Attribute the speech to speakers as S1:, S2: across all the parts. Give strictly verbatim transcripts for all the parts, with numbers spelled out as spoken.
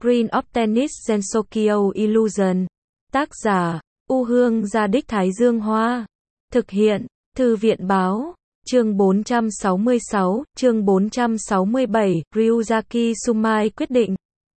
S1: Green of Tennis Gensokyo Illusion. Tác giả, U Hương Gia Đích Thái Dương Hoa. Thực hiện, Thư viện Báo. Chương bốn trăm sáu mươi sáu, chương bốn trăm sáu mươi bảy, Ryuzaki Sumai quyết định.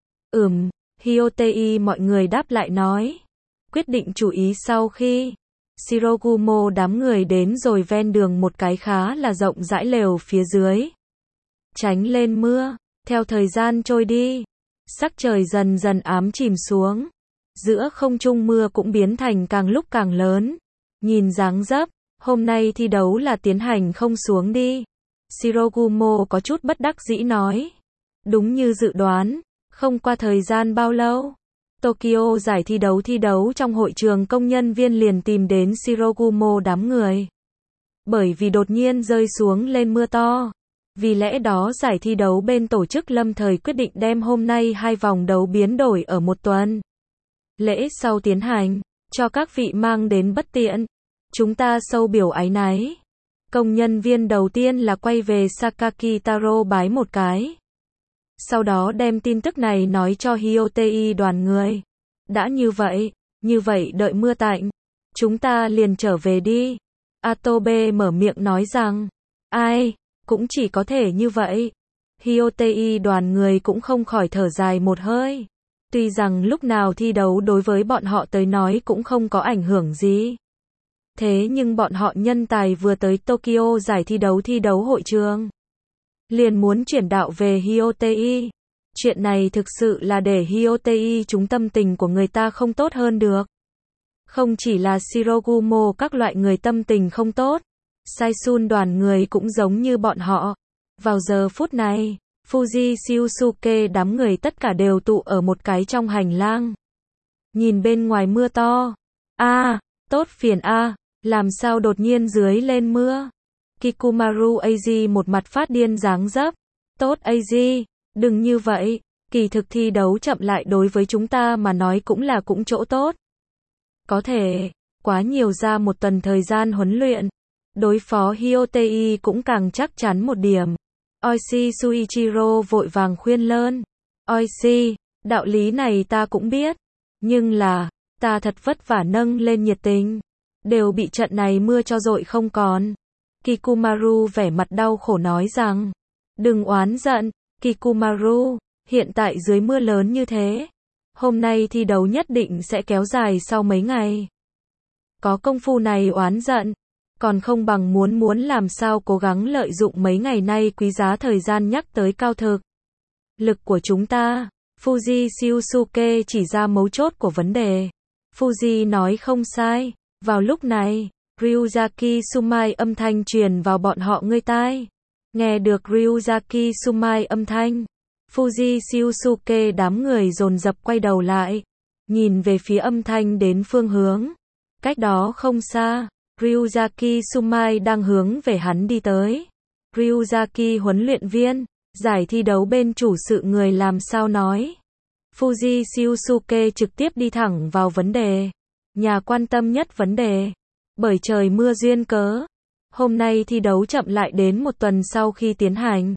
S1: Ừm, Hyotei mọi người đáp lại nói. Quyết định chú ý sau khi Shirogumo đám người đến rồi ven đường một cái khá là rộng rãi lều phía dưới. Tránh lên mưa, theo thời gian trôi đi, sắc trời dần dần ám chìm xuống. Giữa không trung mưa cũng biến thành càng lúc càng lớn. Nhìn dáng dấp, hôm nay thi đấu là tiến hành không xuống đi. Shirogumo có chút bất đắc dĩ nói. Đúng như dự đoán, không qua thời gian bao lâu, Tokyo giải thi đấu thi đấu trong hội trường công nhân viên liền tìm đến Shirogumo đám người. Bởi vì đột nhiên rơi xuống lên mưa to. Vì lẽ đó giải thi đấu bên tổ chức lâm thời quyết định đem hôm nay hai vòng đấu biến đổi ở một tuần. Lễ sau tiến hành, cho các vị mang đến bất tiện. Chúng ta sâu biểu áy náy. Công nhân viên đầu tiên là quay về Sakaki Taro bái một cái. Sau đó đem tin tức này nói cho Hyotei đoàn người. Đã như vậy, như vậy đợi mưa tạnh, chúng ta liền trở về đi. Atobe mở miệng nói rằng, ai, cũng chỉ có thể như vậy. Hyotei đoàn người cũng không khỏi thở dài một hơi. Tuy rằng lúc nào thi đấu đối với bọn họ tới nói cũng không có ảnh hưởng gì. Thế nhưng bọn họ nhân tài vừa tới Tokyo giải thi đấu thi đấu hội trường. Liền muốn chuyển đạo về Hyotei. Chuyện này thực sự là để Hyotei chúng tâm tình của người ta không tốt hơn được. Không chỉ là Shirogumo các loại người tâm tình không tốt. Saisun đoàn người cũng giống như bọn họ. Vào giờ phút này, Fuji Shiusuke đám người tất cả đều tụ ở một cái trong hành lang. Nhìn bên ngoài mưa to. A, à, tốt phiền a, à, làm sao đột nhiên dưới lên mưa. Kikumaru Eiji một mặt phát điên dáng dấp. Tốt Eiji, đừng như vậy, kỳ thực thi đấu chậm lại đối với chúng ta mà nói cũng là cũng chỗ tốt. Có thể, quá nhiều ra một tuần thời gian huấn luyện. Đối phó Hyotei cũng càng chắc chắn một điểm. Oishi Suichiro vội vàng khuyên lơn. Oishi, đạo lý này ta cũng biết. Nhưng là, ta thật vất vả nâng lên nhiệt tình. Đều bị trận này mưa cho dội không còn. Kikumaru vẻ mặt đau khổ nói rằng. Đừng oán giận, Kikumaru, hiện tại dưới mưa lớn như thế. Hôm nay thi đấu nhất định sẽ kéo dài sau mấy ngày. Có công phu này oán giận. Còn không bằng muốn muốn làm sao cố gắng lợi dụng mấy ngày nay quý giá thời gian nhắc tới cao thực. Lực của chúng ta, Fuji Shiusuke chỉ ra mấu chốt của vấn đề. Fuji nói không sai, vào lúc này, Ryuzaki Sumai âm thanh truyền vào bọn họ ngươi tai. Nghe được Ryuzaki Sumai âm thanh, Fuji Shiusuke đám người dồn dập quay đầu lại, nhìn về phía âm thanh đến phương hướng. Cách đó không xa. Ryuzaki Sumai đang hướng về hắn đi tới. Ryuzaki huấn luyện viên, giải thi đấu bên chủ sự người làm sao nói. Fuji Shiusuke trực tiếp đi thẳng vào vấn đề. Nhà quan tâm nhất vấn đề. Bởi trời mưa duyên cớ. Hôm nay thi đấu chậm lại đến một tuần sau khi tiến hành.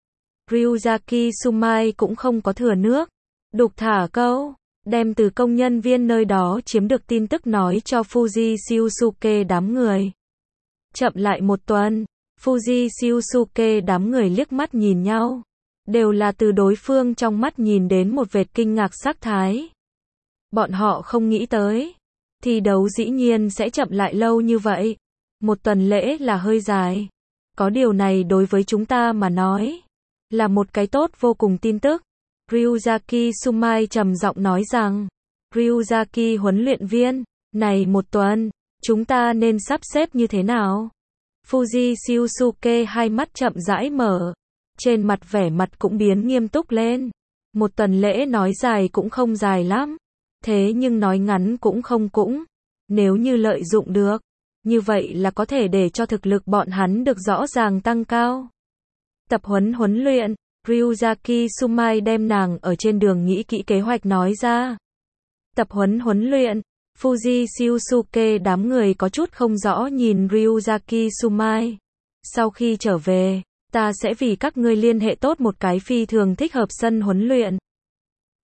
S1: Ryuzaki Sumai cũng không có thừa nước. Đục thả câu. Đem từ công nhân viên nơi đó chiếm được tin tức nói cho Fuji Shiusuke đám người. Chậm lại một tuần, Fuji Shiusuke đám người liếc mắt nhìn nhau. Đều là từ đối phương trong mắt nhìn đến một vệt kinh ngạc sắc thái. Bọn họ không nghĩ tới. Thi đấu dĩ nhiên sẽ chậm lại lâu như vậy. Một tuần lễ là hơi dài. Có điều này đối với chúng ta mà nói. Là một cái tốt vô cùng tin tức. Ryuzaki Sumai trầm giọng nói rằng, Ryuzaki huấn luyện viên, này một tuần, chúng ta nên sắp xếp như thế nào? Fuji Shiusuke hai mắt chậm rãi mở, trên mặt vẻ mặt cũng biến nghiêm túc lên. Một tuần lễ nói dài cũng không dài lắm, thế nhưng nói ngắn cũng không cũng. Nếu như lợi dụng được, như vậy là có thể để cho thực lực bọn hắn được rõ ràng tăng cao. Tập huấn huấn luyện. Ryuzaki Sumai đem nàng ở trên đường nghĩ kỹ kế hoạch nói ra. Tập huấn huấn luyện, Fuji Shiusuke đám người có chút không rõ nhìn Ryuzaki Sumai. Sau khi trở về, ta sẽ vì các ngươi liên hệ tốt một cái phi thường thích hợp sân huấn luyện.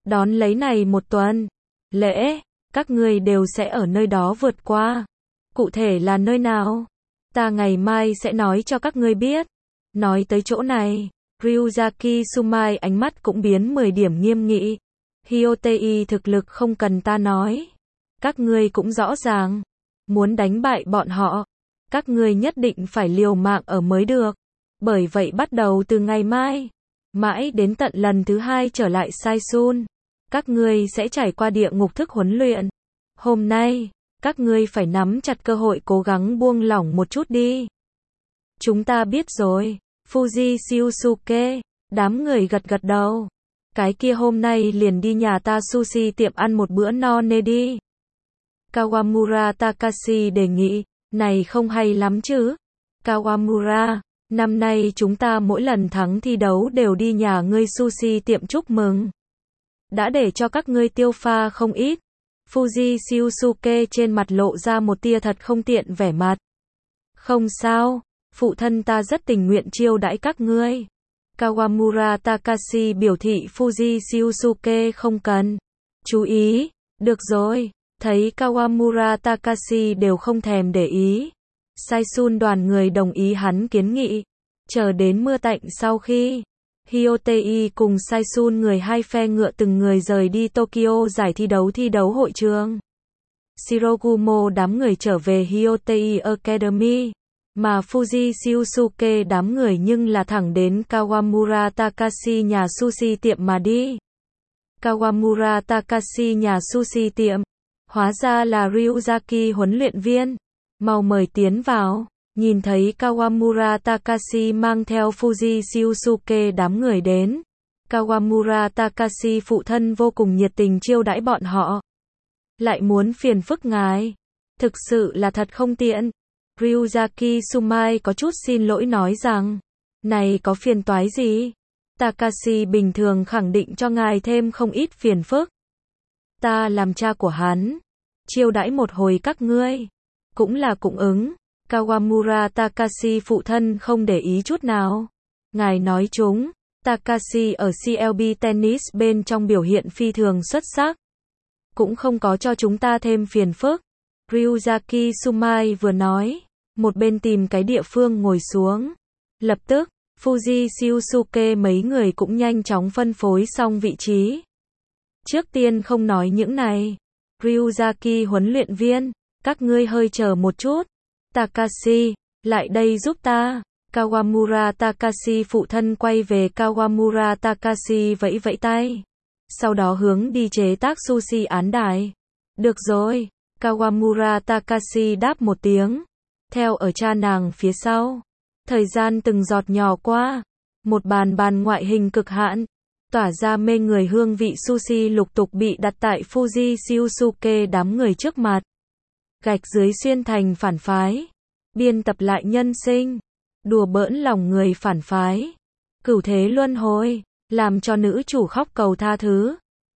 S1: Đón lấy này một tuần lễ, các ngươi đều sẽ ở nơi đó vượt qua. Cụ thể là nơi nào? Ta ngày mai sẽ nói cho các ngươi biết. Nói tới chỗ này, Ryuzaki Sumai ánh mắt cũng biến mười điểm nghiêm nghị. Hyotei thực lực không cần ta nói. Các ngươi cũng rõ ràng. Muốn đánh bại bọn họ, các ngươi nhất định phải liều mạng ở mới được. Bởi vậy bắt đầu từ ngày mai, mãi đến tận lần thứ hai trở lại Saisun, các ngươi sẽ trải qua địa ngục thức huấn luyện. Hôm nay, các ngươi phải nắm chặt cơ hội cố gắng buông lỏng một chút đi. Chúng ta biết rồi, Fuji Shiosuke, đám người gật gật đầu. Cái kia hôm nay liền đi nhà ta sushi tiệm ăn một bữa no nê đi. Kawamura Takashi đề nghị, này không hay lắm chứ. Kawamura, năm nay chúng ta mỗi lần thắng thi đấu đều đi nhà ngươi sushi tiệm chúc mừng. Đã để cho các ngươi tiêu pha không ít. Fuji Shiosuke trên mặt lộ ra một tia thật không tiện vẻ mặt. Không sao, phụ thân ta rất tình nguyện chiêu đãi các ngươi. Kawamura Takashi biểu thị Fuji Shiosuke không cần. Chú ý, được rồi, thấy Kawamura Takashi đều không thèm để ý. Saisun đoàn người đồng ý hắn kiến nghị. Chờ đến mưa tạnh sau khi Hyotei cùng Saisun người hai phe ngựa từng người rời đi Tokyo giải thi đấu thi đấu hội trường. Shirogumo đám người trở về Hyotei Academy, mà Fuji Shiosuke đám người nhưng là thẳng đến Kawamura Takashi nhà sushi tiệm mà đi. Kawamura Takashi nhà sushi tiệm, hóa ra là Ryuzaki huấn luyện viên. Mau mời tiến vào. Nhìn thấy Kawamura Takashi mang theo Fuji Shiosuke đám người đến, Kawamura Takashi phụ thân vô cùng nhiệt tình chiêu đãi bọn họ. Lại muốn phiền phức ngài, thực sự là thật không tiện. Ryuzaki Sumai có chút xin lỗi nói rằng, này có phiền toái gì? Takashi bình thường khẳng định cho ngài thêm không ít phiền phức. Ta làm cha của hắn, chiêu đãi một hồi các ngươi, cũng là cũng ứng. Kawamura Takashi phụ thân không để ý chút nào. Ngài nói chúng, Takashi ở xê lờ bê Tennis bên trong biểu hiện phi thường xuất sắc. Cũng không có cho chúng ta thêm phiền phức. Ryuzaki Sumai vừa nói, một bên tìm cái địa phương ngồi xuống. Lập tức, Fuji Shiosuke mấy người cũng nhanh chóng phân phối xong vị trí. Trước tiên không nói những này. Ryuzaki huấn luyện viên, các ngươi hơi chờ một chút. Takashi, lại đây giúp ta. Kawamura Takashi phụ thân quay về Kawamura Takashi vẫy vẫy tay. Sau đó hướng đi chế tác sushi án đài. Được rồi. Kawamura Takashi đáp một tiếng. Theo ở cha nàng phía sau. Thời gian từng giọt nhỏ qua. Một bàn bàn ngoại hình cực hạn. Tỏa ra mê người hương vị sushi lục tục bị đặt tại Fuji Shiosuke đám người trước mặt. Gạch dưới xuyên thành phản phái. Biên tập lại nhân sinh. Đùa bỡn lòng người phản phái. Cửu thế luân hồi. Làm cho nữ chủ khóc cầu tha thứ.